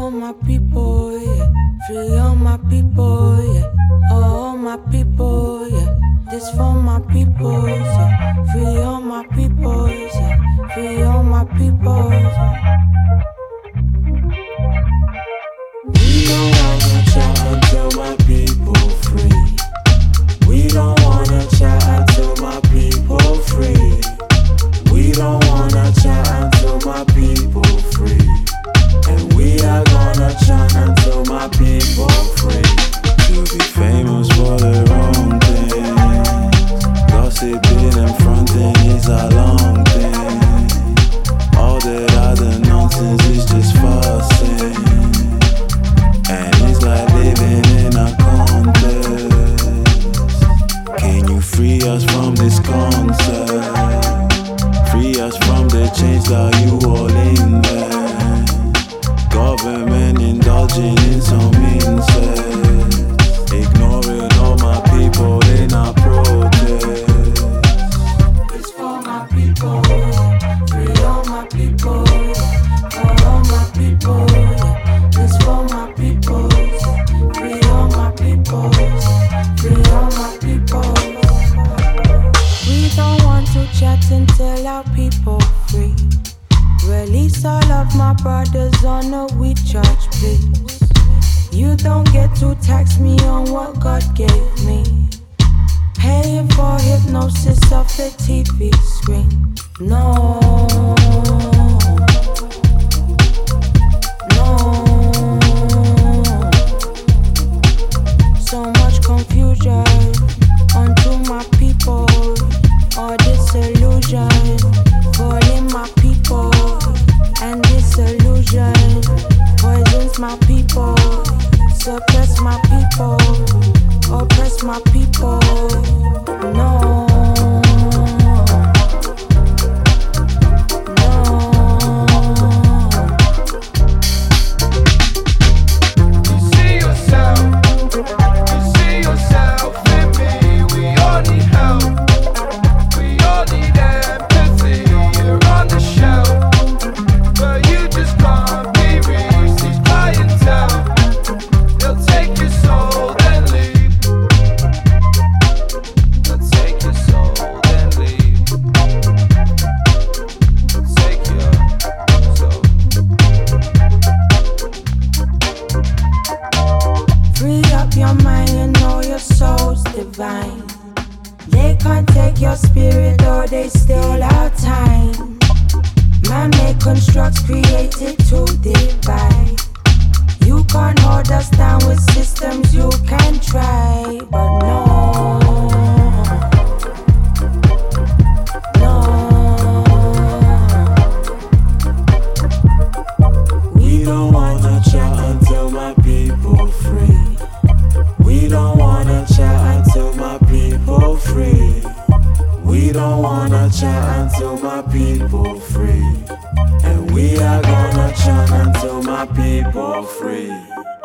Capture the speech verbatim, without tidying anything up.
all my people, yeah. Free all my people, yeah. All my people, yeah. This for my people, yeah. Free all my people, yeah. Free all my people, yeah. We don't wanna chat until my people free. We don't wanna chat until my people free. We don't wanna chat until my people free. And we are gonna chant until my people free. To be famous for the wrong thing, gossiping and fronting is a long thing. All that other nonsense is just fussing, and it's like living in a contest. Can you free us from this concept? Free us from the chains that you all in there. Government indulging in some incest, ignoring all my people in a protest. It's for my people, yeah. Free all my people, yeah. For all my people, yeah. It's for my people, yeah. Free all my people, yeah. Free all my people. We don't want to chat until our people free. Release all of my brothers on a we charge, please. You don't get to tax me on what God gave me. Paying for hypnosis off the T V screen. No, no. So much confusion onto my people. All disillusion falling my people. And disillusion poisons my people. Suppress my people. Oppress my people. No. Divine. They can't take your spirit or they steal our time. Man-made constructs created to divide. You can't hold us down with systems you can try. But no, no. We don't wanna chat until my people free. We don't wanna chat until my people free. We don't wanna chat until my people free. And we are gonna chant until my people free.